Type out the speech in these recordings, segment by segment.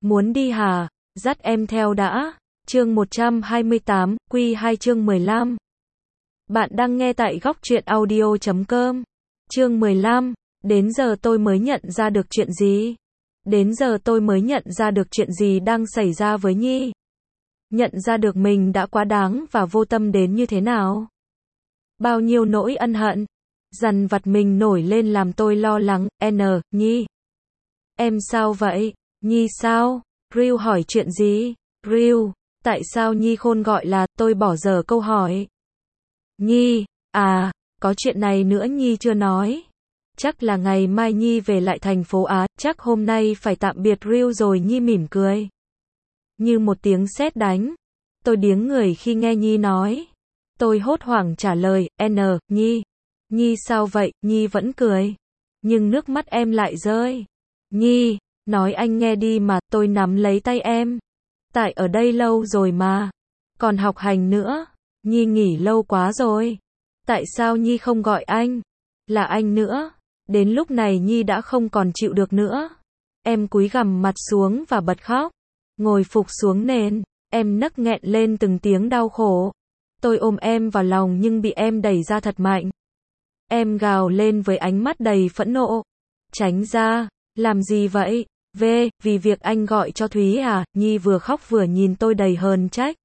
Muốn đi hả? Dắt em theo đã. Chương 128, Q2 chương 15. Bạn đang nghe tại góc truyện audio.com. Chương 15. Đến giờ tôi mới nhận ra được chuyện gì? Đến giờ tôi mới nhận ra được chuyện gì đang xảy ra với Nhi. Nhận ra được mình đã quá đáng và vô tâm đến như thế nào. Bao nhiêu nỗi ân hận, dằn vặt mình nổi lên làm tôi lo lắng. Nhi. Em sao vậy? Nhi sao? Ryu hỏi chuyện gì? Ryu, tại sao Nhi Khôn gọi là, tôi bỏ dở câu hỏi. Nhi, à, có chuyện này nữa Nhi chưa nói. Chắc là ngày mai Nhi về lại thành phố Á, chắc hôm nay phải tạm biệt Ryu rồi. Nhi mỉm cười. Như một tiếng sét đánh. Tôi điếng người khi nghe Nhi nói. Tôi hốt hoảng trả lời, Nhi. Nhi sao vậy? Nhi vẫn cười. Nhưng nước mắt em lại rơi. Nhi, nói anh nghe đi mà, tôi nắm lấy tay em. Tại ở đây lâu rồi mà. Còn học hành nữa. Nhi nghỉ lâu quá rồi. Tại sao Nhi không gọi anh? Là anh nữa. Đến lúc này Nhi đã không còn chịu được nữa. Em cúi gằm mặt xuống và bật khóc. Ngồi phục xuống nền. Em nấc nghẹn lên từng tiếng đau khổ. Tôi ôm em vào lòng nhưng bị em đẩy ra thật mạnh. Em gào lên với ánh mắt đầy phẫn nộ. Tránh ra. Làm gì vậy? Vì việc anh gọi cho Thúy à? Nhi vừa khóc vừa nhìn tôi đầy hờn trách.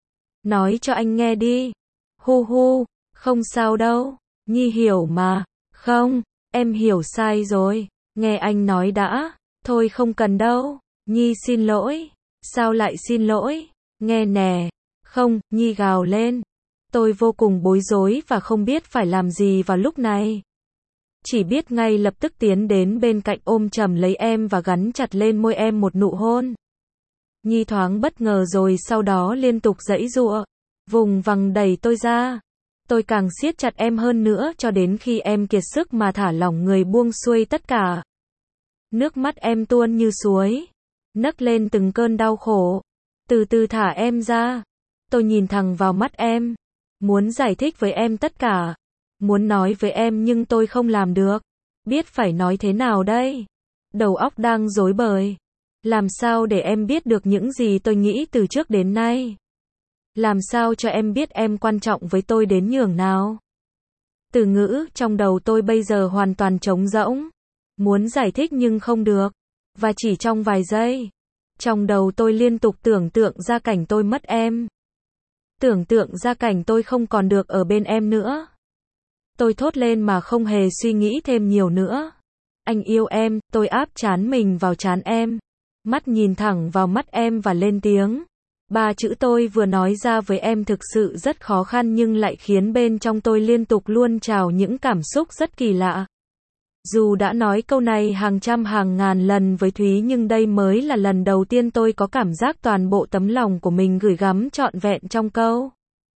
Nói cho anh nghe đi. Hu, không sao đâu. Nhi hiểu mà. Không, em hiểu sai rồi. Nghe anh nói đã. Thôi không cần đâu. Nhi xin lỗi. Sao lại xin lỗi? Nghe nè. Không, Nhi gào lên. Tôi vô cùng bối rối và không biết phải làm gì vào lúc này. Chỉ biết ngay lập tức tiến đến bên cạnh ôm chầm lấy em và gắn chặt lên môi em một nụ hôn. Nhi thoáng bất ngờ rồi sau đó liên tục giãy giụa, vùng vằng đẩy tôi ra. Tôi càng siết chặt em hơn nữa cho đến khi em kiệt sức mà thả lỏng người buông xuôi tất cả. Nước mắt em tuôn như suối, nấc lên từng cơn đau khổ. Từ từ thả em ra. Tôi nhìn thẳng vào mắt em, muốn giải thích với em tất cả. Muốn nói với em nhưng tôi không làm được. Biết phải nói thế nào đây? Đầu óc đang rối bời. Làm sao để em biết được những gì tôi nghĩ từ trước đến nay? Làm sao cho em biết em quan trọng với tôi đến nhường nào? Từ ngữ trong đầu tôi bây giờ hoàn toàn trống rỗng. Muốn giải thích nhưng không được. Và chỉ trong vài giây, trong đầu tôi liên tục tưởng tượng ra cảnh tôi mất em. Tưởng tượng ra cảnh tôi không còn được ở bên em nữa. Tôi thốt lên mà không hề suy nghĩ thêm nhiều nữa. Anh yêu em. Tôi áp trán mình vào trán em. Mắt nhìn thẳng vào mắt em và lên tiếng. 3 chữ tôi vừa nói ra với em thực sự rất khó khăn nhưng lại khiến bên trong tôi liên tục luôn trào những cảm xúc rất kỳ lạ. Dù đã nói câu này hàng trăm hàng ngàn lần với Thúy nhưng đây mới là lần đầu tiên tôi có cảm giác toàn bộ tấm lòng của mình gửi gắm trọn vẹn trong câu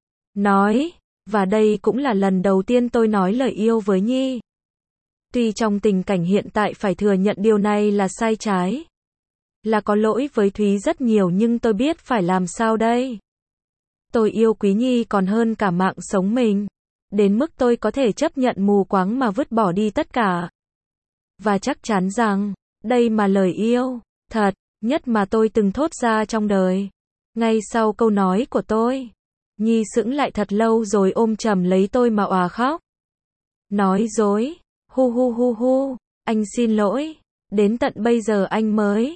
nói. Và đây cũng là lần đầu tiên tôi nói lời yêu với Nhi. Tuy trong tình cảnh hiện tại phải thừa nhận điều này là sai trái. Là có lỗi với Thúy rất nhiều nhưng tôi biết phải làm sao đây. Tôi yêu quý Nhi còn hơn cả mạng sống mình. Đến mức tôi có thể chấp nhận mù quáng mà vứt bỏ đi tất cả. Và chắc chắn rằng, đây mà lời yêu thật nhất mà tôi từng thốt ra trong đời. Ngay sau câu nói của tôi, Nhi sững lại thật lâu rồi ôm chầm lấy tôi mà òa khóc. Nói dối. Hu, anh xin lỗi. Đến tận bây giờ anh mới.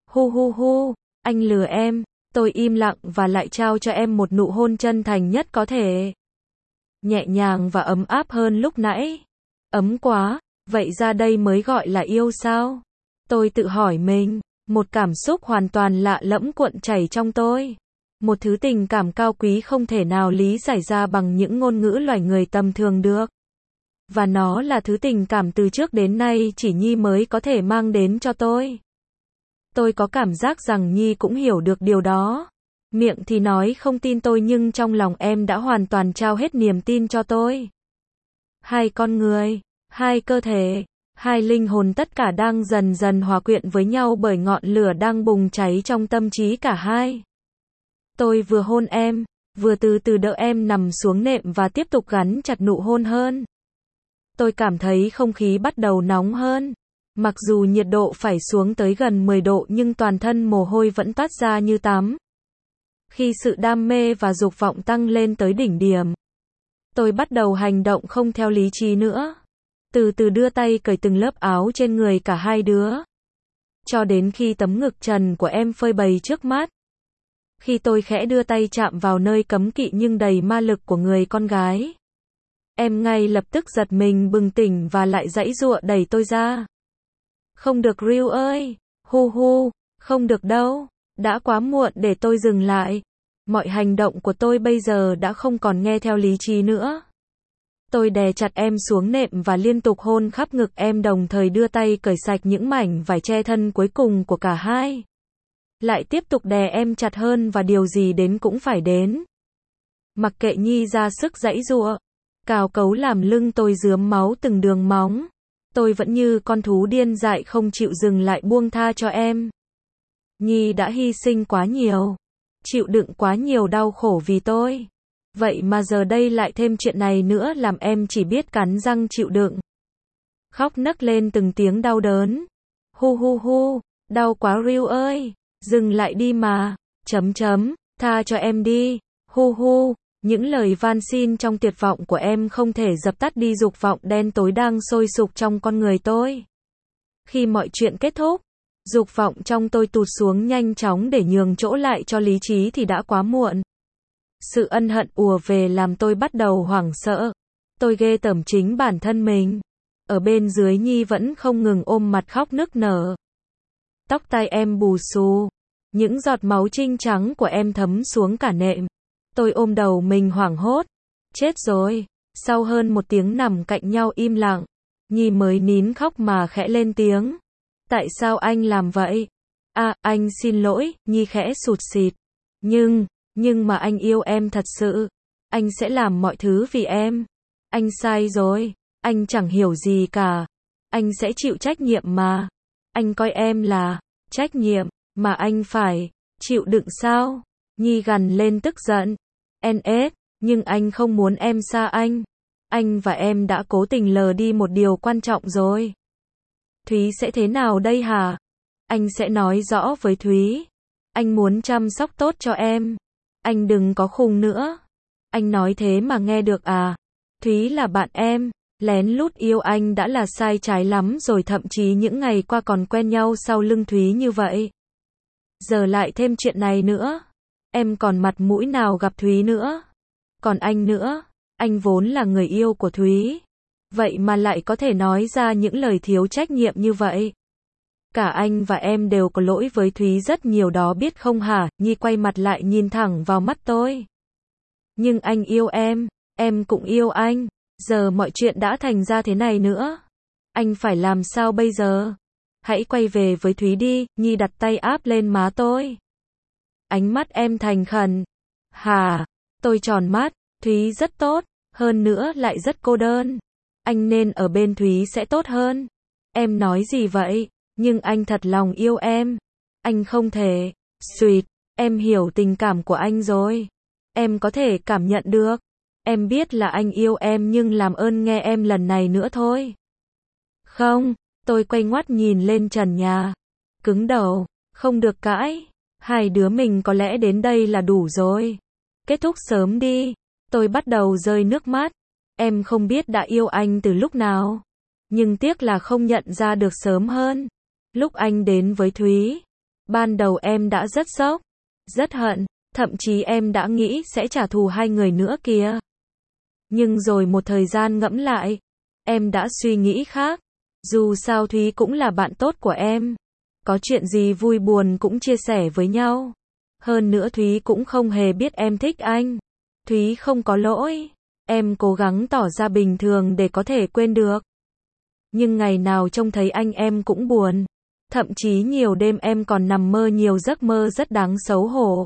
Hu, anh lừa em. Tôi im lặng và lại trao cho em một nụ hôn chân thành nhất có thể. Nhẹ nhàng và ấm áp hơn lúc nãy. Ấm quá, vậy ra đây mới gọi là yêu sao? Tôi tự hỏi mình, một cảm xúc hoàn toàn lạ lẫm cuộn chảy trong tôi. Một thứ tình cảm cao quý không thể nào lý giải ra bằng những ngôn ngữ loài người tầm thường được. Và nó là thứ tình cảm từ trước đến nay chỉ Nhi mới có thể mang đến cho tôi. Tôi có cảm giác rằng Nhi cũng hiểu được điều đó. Miệng thì nói không tin tôi nhưng trong lòng em đã hoàn toàn trao hết niềm tin cho tôi. Hai con người, hai cơ thể, hai linh hồn tất cả đang dần dần hòa quyện với nhau bởi ngọn lửa đang bùng cháy trong tâm trí cả hai. Tôi vừa hôn em, vừa từ từ đỡ em nằm xuống nệm và tiếp tục gắn chặt nụ hôn hơn. Tôi cảm thấy không khí bắt đầu nóng hơn. Mặc dù nhiệt độ phải xuống tới gần 10 độ nhưng toàn thân mồ hôi vẫn toát ra như tắm. Khi sự đam mê và dục vọng tăng lên tới đỉnh điểm, tôi bắt đầu hành động không theo lý trí nữa. Từ từ đưa tay cởi từng lớp áo trên người cả hai đứa. Cho đến khi tấm ngực trần của em phơi bày trước mắt. Khi tôi khẽ đưa tay chạm vào nơi cấm kỵ nhưng đầy ma lực của người con gái, em ngay lập tức giật mình bừng tỉnh và lại giãy giụa đẩy tôi ra. Không được Ryu ơi, hu hu, không được đâu, đã quá muộn để tôi dừng lại. Mọi hành động của tôi bây giờ đã không còn nghe theo lý trí nữa. Tôi đè chặt em xuống nệm và liên tục hôn khắp ngực em, đồng thời đưa tay cởi sạch những mảnh vải che thân cuối cùng của cả hai. Lại tiếp tục đè em chặt hơn và điều gì đến cũng phải đến. Mặc kệ Nhi ra sức giãy giụa, cào cấu làm lưng tôi rướm máu từng đường móng. Tôi vẫn như con thú điên dại không chịu dừng lại buông tha cho em. Nhi đã hy sinh quá nhiều, chịu đựng quá nhiều đau khổ vì tôi. Vậy mà giờ đây lại thêm chuyện này nữa làm em chỉ biết cắn răng chịu đựng. Khóc nấc lên từng tiếng đau đớn. Hu hu hu, đau quá Ryu ơi, dừng lại đi mà, tha cho em đi, hu hu. Những lời van xin trong tuyệt vọng của em không thể dập tắt đi dục vọng đen tối đang sôi sục trong con người tôi. Khi mọi chuyện kết thúc, dục vọng trong tôi tụt xuống nhanh chóng để nhường chỗ lại cho lý trí thì đã quá muộn. Sự ân hận ùa về làm tôi bắt đầu hoảng sợ. Tôi ghê tởm chính bản thân mình. Ở bên dưới Nhi vẫn không ngừng ôm mặt khóc nức nở. Tóc tai em bù xù. Những giọt máu trinh trắng của em thấm xuống cả nệm. Tôi ôm đầu mình hoảng hốt. Chết rồi. Sau hơn một tiếng nằm cạnh nhau im lặng, Nhi mới nín khóc mà khẽ lên tiếng. Tại sao anh làm vậy? À, anh xin lỗi, Nhi khẽ sụt sịt. Nhưng mà anh yêu em thật sự. Anh sẽ làm mọi thứ vì em. Anh sai rồi. Anh chẳng hiểu gì cả. Anh sẽ chịu trách nhiệm mà. Anh coi em là trách nhiệm mà anh phải chịu đựng sao? Nhi gằn lên tức giận. NS, nhưng anh không muốn em xa anh. Anh và em đã cố tình lờ đi một điều quan trọng rồi. Thúy sẽ thế nào đây hả? Anh sẽ nói rõ với Thúy. Anh muốn chăm sóc tốt cho em. Anh đừng có khùng nữa. Anh nói thế mà nghe được à? Thúy là bạn em, lén lút yêu anh đã là sai trái lắm rồi, thậm chí những ngày qua còn quen nhau sau lưng Thúy như vậy. Giờ lại thêm chuyện này nữa. Em còn mặt mũi nào gặp Thúy nữa? Còn anh nữa, anh vốn là người yêu của Thúy. Vậy mà lại có thể nói ra những lời thiếu trách nhiệm như vậy. Cả anh và em đều có lỗi với Thúy rất nhiều đó biết không hả? Nhi quay mặt lại nhìn thẳng vào mắt tôi. Nhưng anh yêu em cũng yêu anh. Giờ mọi chuyện đã thành ra thế này nữa. Anh phải làm sao bây giờ? Hãy quay về với Thúy đi. Nhi đặt tay áp lên má tôi. Ánh mắt em thành khẩn. Hả? Tôi tròn mắt. Thúy rất tốt, hơn nữa lại rất cô đơn. Anh nên ở bên Thúy sẽ tốt hơn. Em nói gì vậy? Nhưng anh thật lòng yêu em. Anh không thể. Sweet, em hiểu tình cảm của anh rồi. Em có thể cảm nhận được. Em biết là anh yêu em nhưng làm ơn nghe em lần này nữa thôi. Không, tôi quay ngoắt nhìn lên trần nhà. Cứng đầu, không được cãi. Hai đứa mình có lẽ đến đây là đủ rồi. Kết thúc sớm đi. Tôi bắt đầu rơi nước mắt. Em không biết đã yêu anh từ lúc nào. Nhưng tiếc là không nhận ra được sớm hơn. Lúc anh đến với Thúy, ban đầu em đã rất sốc, rất hận, thậm chí em đã nghĩ sẽ trả thù hai người nữa kìa. Nhưng rồi một thời gian ngẫm lại, em đã suy nghĩ khác. Dù sao Thúy cũng là bạn tốt của em. Có chuyện gì vui buồn cũng chia sẻ với nhau. Hơn nữa Thúy cũng không hề biết em thích anh. Thúy không có lỗi. Em cố gắng tỏ ra bình thường để có thể quên được. Nhưng ngày nào trông thấy anh em cũng buồn. Thậm chí nhiều đêm em còn nằm mơ nhiều giấc mơ rất đáng xấu hổ.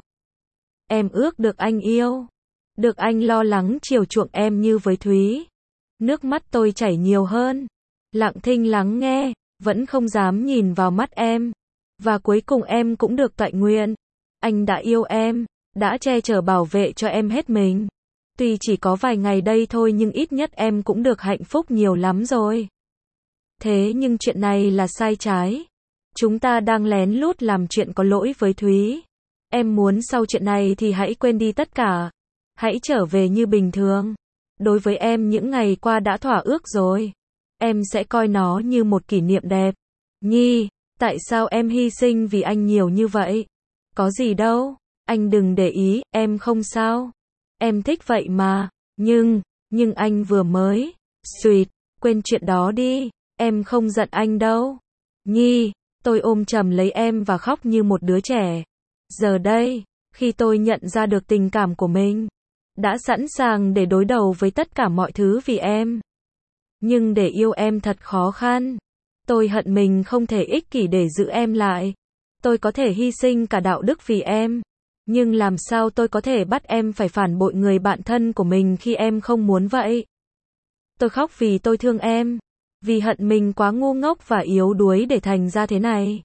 Em ước được anh yêu. Được anh lo lắng chiều chuộng em như với Thúy. Nước mắt tôi chảy nhiều hơn. Lặng thinh lắng nghe, vẫn không dám nhìn vào mắt em. Và cuối cùng em cũng được toại nguyện. Anh đã yêu em, đã che chở bảo vệ cho em hết mình. Tuy chỉ có vài ngày đây thôi nhưng ít nhất em cũng được hạnh phúc nhiều lắm rồi. Thế nhưng chuyện này là sai trái. Chúng ta đang lén lút làm chuyện có lỗi với Thúy. Em muốn sau chuyện này thì hãy quên đi tất cả. Hãy trở về như bình thường. Đối với em những ngày qua đã thỏa ước rồi. Em sẽ coi nó như một kỷ niệm đẹp. Nhi, tại sao em hy sinh vì anh nhiều như vậy? Có gì đâu. Anh đừng để ý, em không sao. Em thích vậy mà. Nhưng anh vừa mới. Xuyệt, quên chuyện đó đi. Em không giận anh đâu. Nhi, tôi ôm chầm lấy em và khóc như một đứa trẻ. Giờ đây, khi tôi nhận ra được tình cảm của mình, đã sẵn sàng để đối đầu với tất cả mọi thứ vì em. Nhưng để yêu em thật khó khăn. Tôi hận mình không thể ích kỷ để giữ em lại. Tôi có thể hy sinh cả đạo đức vì em. Nhưng làm sao tôi có thể bắt em phải phản bội người bạn thân của mình khi em không muốn vậy? Tôi khóc vì tôi thương em. Vì hận mình quá ngu ngốc và yếu đuối để thành ra thế này.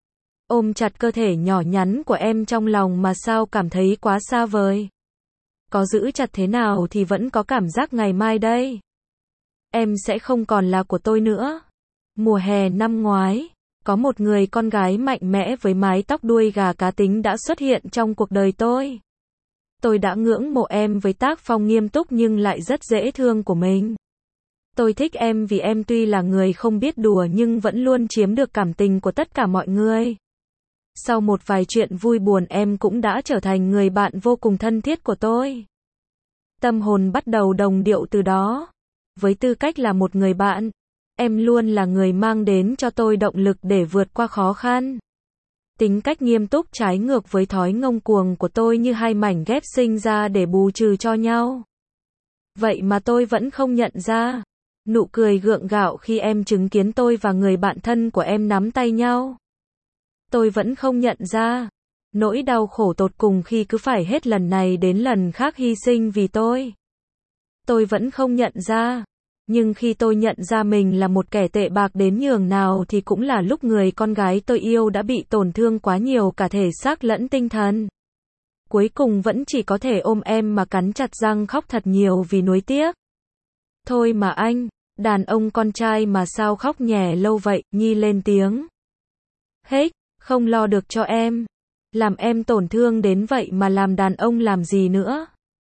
Ôm chặt cơ thể nhỏ nhắn của em trong lòng mà sao cảm thấy quá xa vời. Có giữ chặt thế nào thì vẫn có cảm giác ngày mai đây. Em sẽ không còn là của tôi nữa. Mùa hè năm ngoái, có một người con gái mạnh mẽ với mái tóc đuôi gà cá tính đã xuất hiện trong cuộc đời tôi. Tôi đã ngưỡng mộ em với tác phong nghiêm túc nhưng lại rất dễ thương của mình. Tôi thích em vì em tuy là người không biết đùa nhưng vẫn luôn chiếm được cảm tình của tất cả mọi người. Sau một vài chuyện vui buồn em cũng đã trở thành người bạn vô cùng thân thiết của tôi. Tâm hồn bắt đầu đồng điệu từ đó. Với tư cách là một người bạn, em luôn là người mang đến cho tôi động lực để vượt qua khó khăn. Tính cách nghiêm túc trái ngược với thói ngông cuồng của tôi như hai mảnh ghép sinh ra để bù trừ cho nhau. Vậy mà tôi vẫn không nhận ra. Nụ cười gượng gạo khi em chứng kiến tôi và người bạn thân của em nắm tay nhau. Tôi vẫn không nhận ra. Nỗi đau khổ tột cùng khi cứ phải hết lần này đến lần khác hy sinh vì tôi. Tôi vẫn không nhận ra. Nhưng khi tôi nhận ra mình là một kẻ tệ bạc đến nhường nào thì cũng là lúc người con gái tôi yêu đã bị tổn thương quá nhiều cả thể xác lẫn tinh thần. Cuối cùng vẫn chỉ có thể ôm em mà cắn chặt răng khóc thật nhiều vì nuối tiếc. Thôi mà anh, đàn ông con trai mà sao khóc nhè lâu vậy, Nhi lên tiếng. Hết, không lo được cho em. Làm em tổn thương đến vậy mà làm đàn ông làm gì nữa.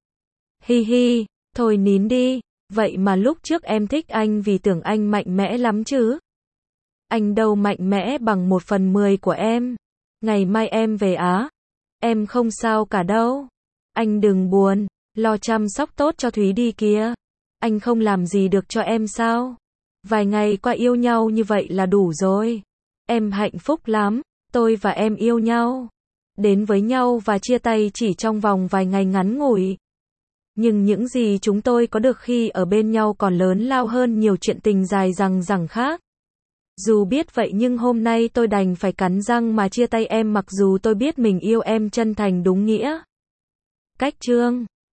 Hi hi, thôi nín đi. Vậy mà lúc trước em thích anh vì tưởng anh mạnh mẽ lắm chứ. Anh đâu mạnh mẽ bằng 1/10 của em. Ngày mai em về Á. Em không sao cả đâu. Anh đừng buồn, lo chăm sóc tốt cho Thúy đi kìa. Anh không làm gì được cho em sao? Vài ngày qua yêu nhau như vậy là đủ rồi. Em hạnh phúc lắm, tôi và em yêu nhau. Đến với nhau và chia tay chỉ trong vòng vài ngày ngắn ngủi. Nhưng những gì chúng tôi có được khi ở bên nhau còn lớn lao hơn nhiều chuyện tình dài dằng dẳng khác. Dù biết vậy nhưng hôm nay tôi đành phải cắn răng mà chia tay em mặc dù tôi biết mình yêu em chân thành đúng nghĩa. Cách chương